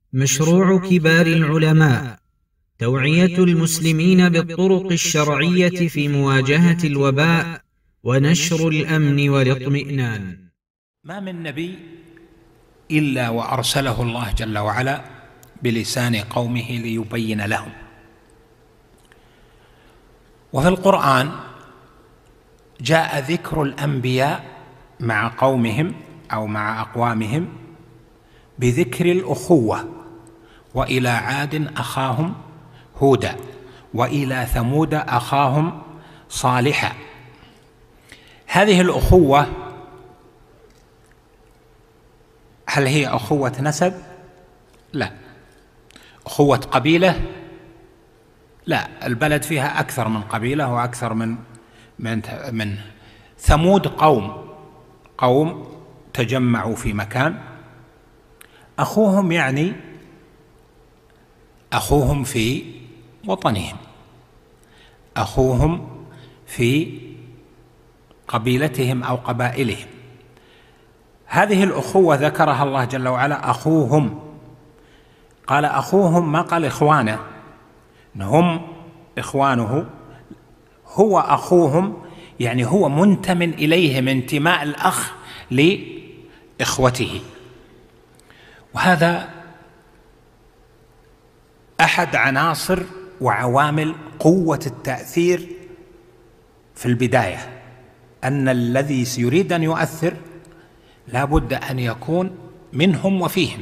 مشروع كبار العلماء توعية المسلمين بالطرق الشرعية في مواجهة الوباء ونشر الأمن والاطمئنان. ما من نبي إلا وأرسله الله جل وعلا بلسان قومه ليبين لهم. وفي القرآن جاء ذكر الأنبياء مع قومهم أو مع أقوامهم بذكر الأخوة: وإلى عاد أخاهم هودا، وإلى ثمود أخاهم صالحا. هذه الأخوة هل هي أخوة نسب؟ لا. أخوة قبيلة؟ لا، البلد فيها أكثر من قبيلة وأكثر من ثمود قوم تجمعوا في مكان، أخوهم يعني أخوهم في وطنهم، أخوهم في قبيلتهم أو قبائلهم. هذه الأخوة ذكرها الله جل وعلا أخوهم، قال أخوهم ما قال إخوانه، هم إخوانه، هو أخوهم، يعني هو منتمٍ إليهم انتماء الأخ لإخوته. وهذا أحد عناصر وعوامل قوة التأثير في البداية، أن الذي يريد أن يؤثر لا بد أن يكون منهم وفيهم.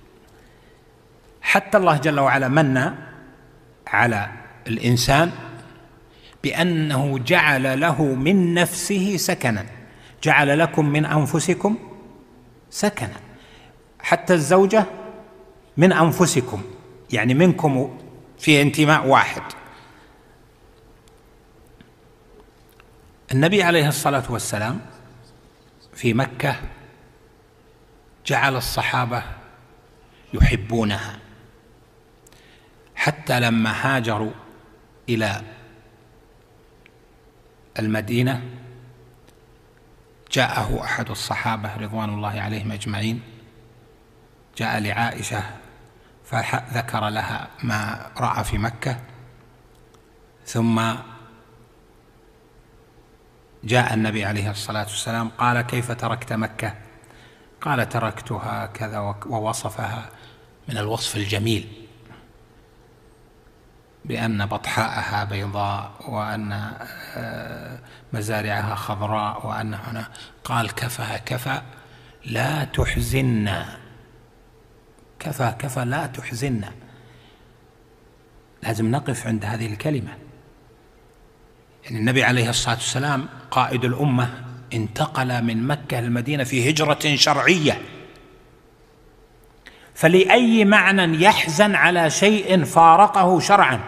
حتى الله جل وعلا من على الإنسان بأنه جعل له من نفسه سكنا، جعل لكم من أنفسكم سكنا، حتى الزوجة من أنفسكم، يعني منكم في انتماء واحد. النبي عليه الصلاة والسلام في مكة جعل الصحابة يحبونها، حتى لما هاجروا إلى المدينة جاءه أحد الصحابة رضوان الله عليهم أجمعين، جاء لعائشة فذكر لها ما رأى في مكة، ثم جاء النبي عليه الصلاة والسلام قال: كيف تركت مكة؟ قال: تركتها كذا، ووصفها من الوصف الجميل بأن بطحاءها بيضاء، وأن مزارعها خضراء، وأن هنا قال: كفى لا تحزننا، كفى لا تحزننا. لازم نقف عند هذه الكلمة. يعني النبي عليه الصلاة والسلام قائد الأمة انتقل من مكة للمدينة في هجرة شرعية، فلأي معنى يحزن على شيء فارقه شرعا؟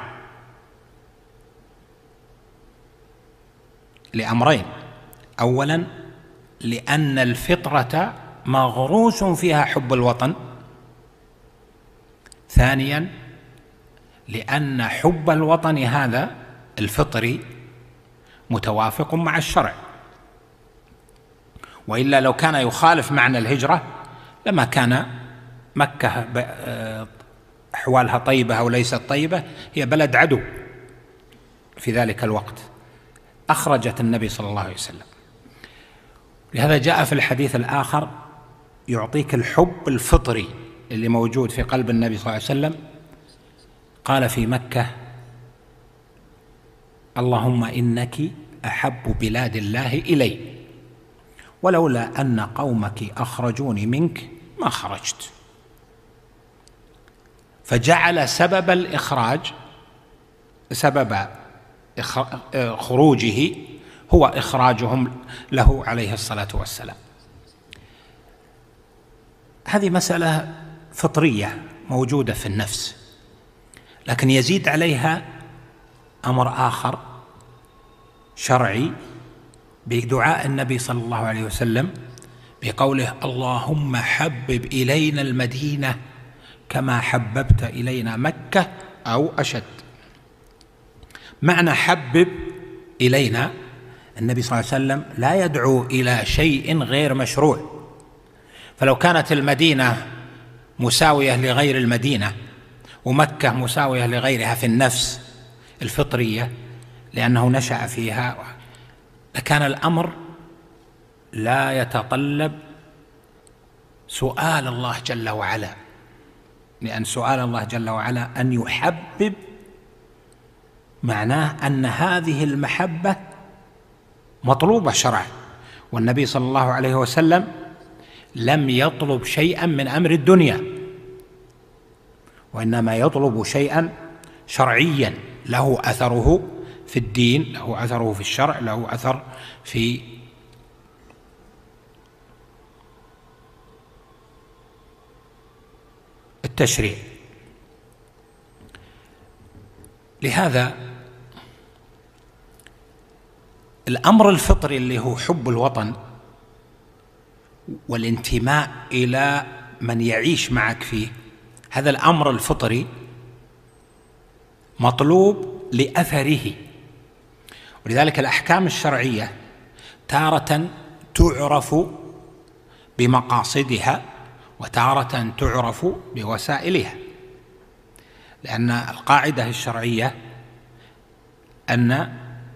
لأمرين: أولا لأن الفطرة مغروس فيها حب الوطن، ثانيا لأن حب الوطن هذا الفطري متوافق مع الشرع، وإلا لو كان يخالف معنى الهجرة لما كان مكة أحوالها طيبة أو ليست طيبة، هي بلد عدو في ذلك الوقت، أخرجت النبي صلى الله عليه وسلم. لهذا جاء في الحديث الآخر يعطيك الحب الفطري اللي موجود في قلب النبي صلى الله عليه وسلم. قال في مكة: اللهم إنك أحب بلاد الله إلي، ولولا أن قومك أخرجوني منك ما خرجت. فجعل سبب الإخراج، سبب خروجه هو إخراجهم له عليه الصلاة والسلام. هذه مسألة فطرية موجودة في النفس، لكن يزيد عليها أمر آخر شرعي بدعاء النبي صلى الله عليه وسلم بقوله: اللهم حبب إلينا المدينة كما حببت إلينا مكة أو أشد. معنى حبب إلينا، النبي صلى الله عليه وسلم لا يدعو إلى شيء غير مشروع، فلو كانت المدينة مساوية لغير المدينة، ومكة مساوية لغيرها في النفس الفطرية لأنه نشأ فيها، لكان الأمر لا يتطلب سؤال الله جل وعلا، لأن سؤال الله جل وعلا أن يحبب معناه أن هذه المحبة مطلوبة شرعا، والنبي صلى الله عليه وسلم لم يطلب شيئا من أمر الدنيا، وإنما يطلب شيئا شرعيا له أثره في الدين، له أثره في الشرع، له أثر في التشريع. لهذا الأمر الفطري اللي هو حب الوطن والانتماء إلى من يعيش معك فيه، هذا الأمر الفطري مطلوب لأثره، ولذلك الأحكام الشرعية تارة تعرف بمقاصدها وتارة تعرف بوسائلها، لأن القاعدة الشرعية أن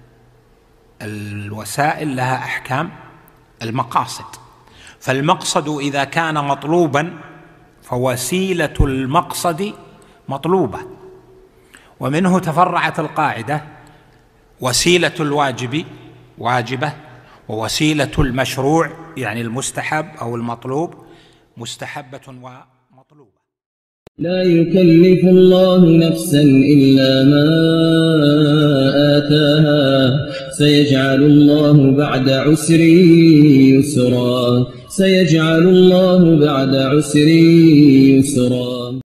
الوسائل لها أحكام المقاصد، فالمقصد إذا كان مطلوبا فوسيلة المقصد مطلوبة، ومنه تفرعت القاعدة: وسيلة الواجب واجبة، ووسيلة المشروع يعني المستحب أو المطلوب مستحبة ومطلوبة. لا يكلف الله نفسا إلا ما آتاها، سيجعل الله بعد عسر يسرا، سيجعل الله بعد عسر يسرا.